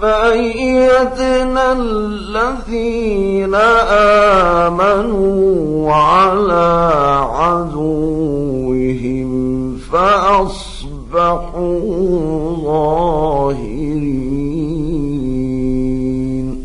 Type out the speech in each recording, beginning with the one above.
فأيدنا الذين آمنوا على عدوهم فأصبحوا ظاهرين.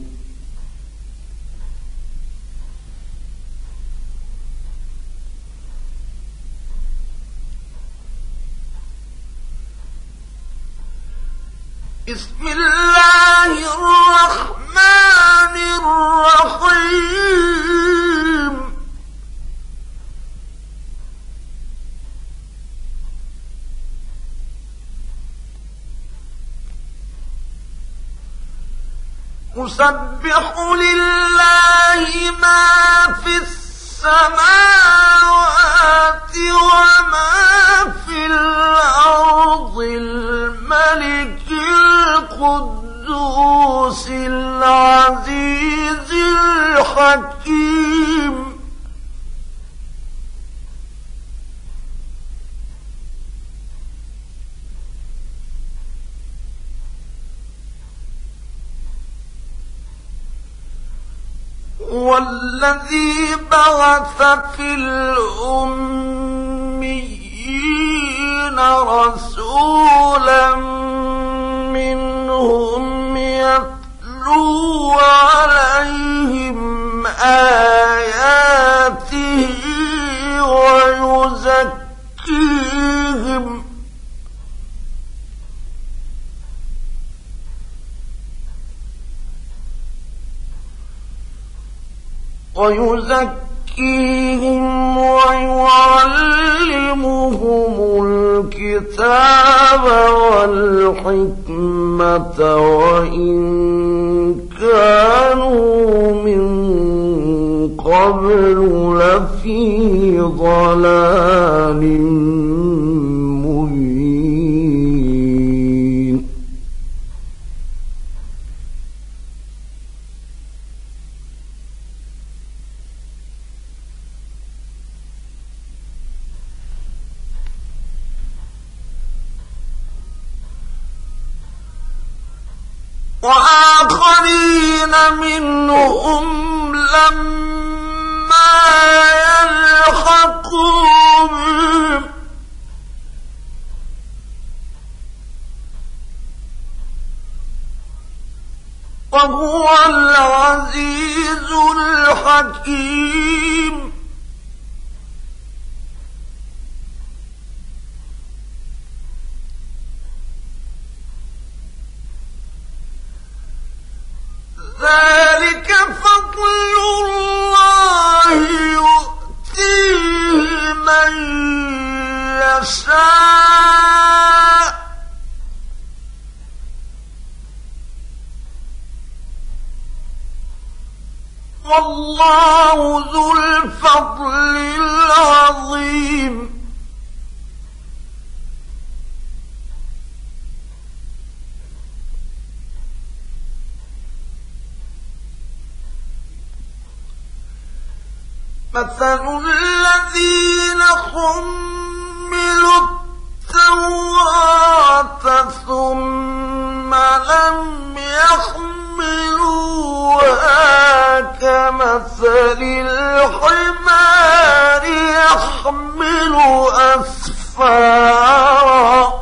بسم الله الرحمن الرحيم. يسبح لله ما في السماوات وما في الأرض الملك القدوس العزيز الحكيم. والذي بعث في الأميين رسولا منهم يتلو عليهم آياته ويزكيهم ويعلمهم الكتاب والحكمة وإن كانوا من قبل لفي ضلال مبين. وآخرين منهم لما يلحقوا بهم وهو العزيز الحكيم. ذلك فضل الله يؤتيه من يشاء والله ذو الفضل العظيم. مثل الذين حملوا التوراة ثم لم يحملوها كمثل الحمار يحمل أسفارا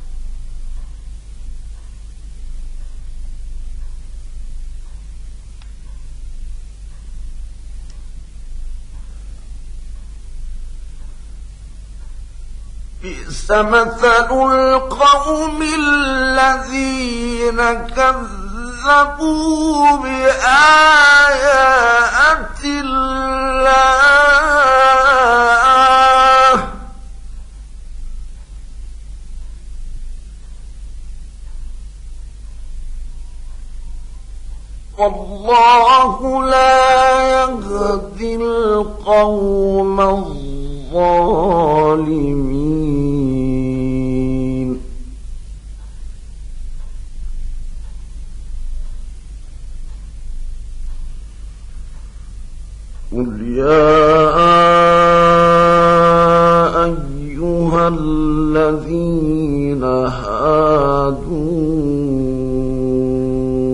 بئس مثل القوم الذين كذبوا بآيات الله والله لا يهدي القوم الظالمين. قل يا أيها الذين هادوا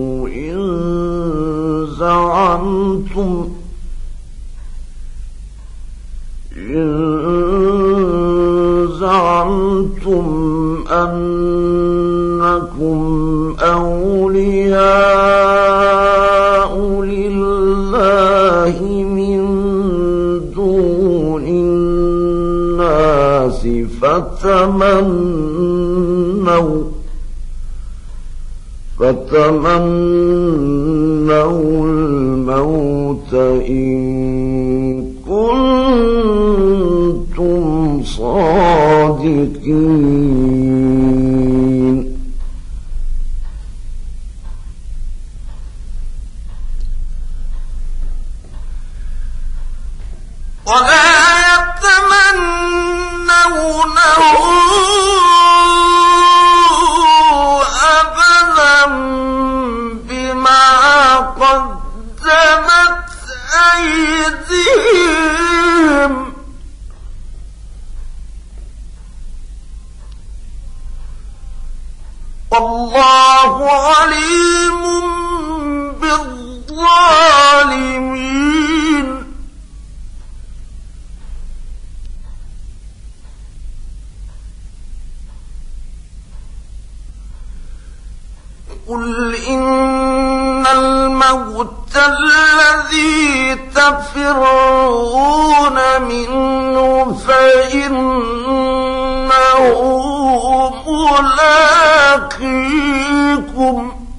أولياء لله من دون الناس فتمنوا الموت إن كنتم صادقين ولا يتمنونه أبدا بما قدمت أيديهم والله عليم بالظالمين قل إن الموت الذي تفرون منه فإنه ملاقيكم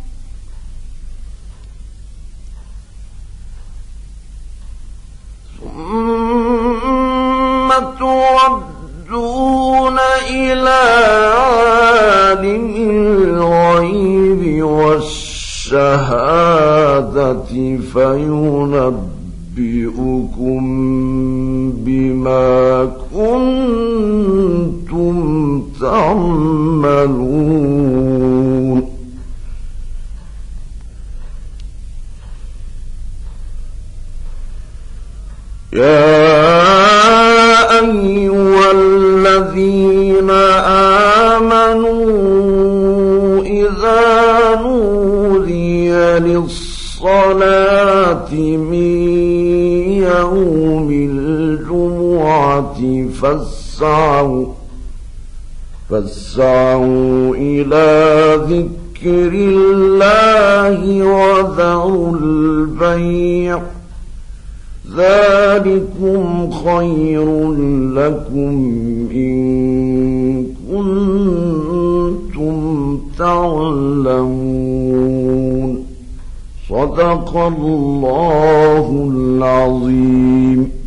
ثم تردون إلى عالم الغيب والشهادة فينبئكم بما كنتم تعملون يا أيها الذين آمنوا إذا نودي للصلاة من يوم الجمعة فاسعوا إلى ذكر الله وذروا البيع ذلكم خير لكم إن كنتم تعلمون صدق الله العظيم.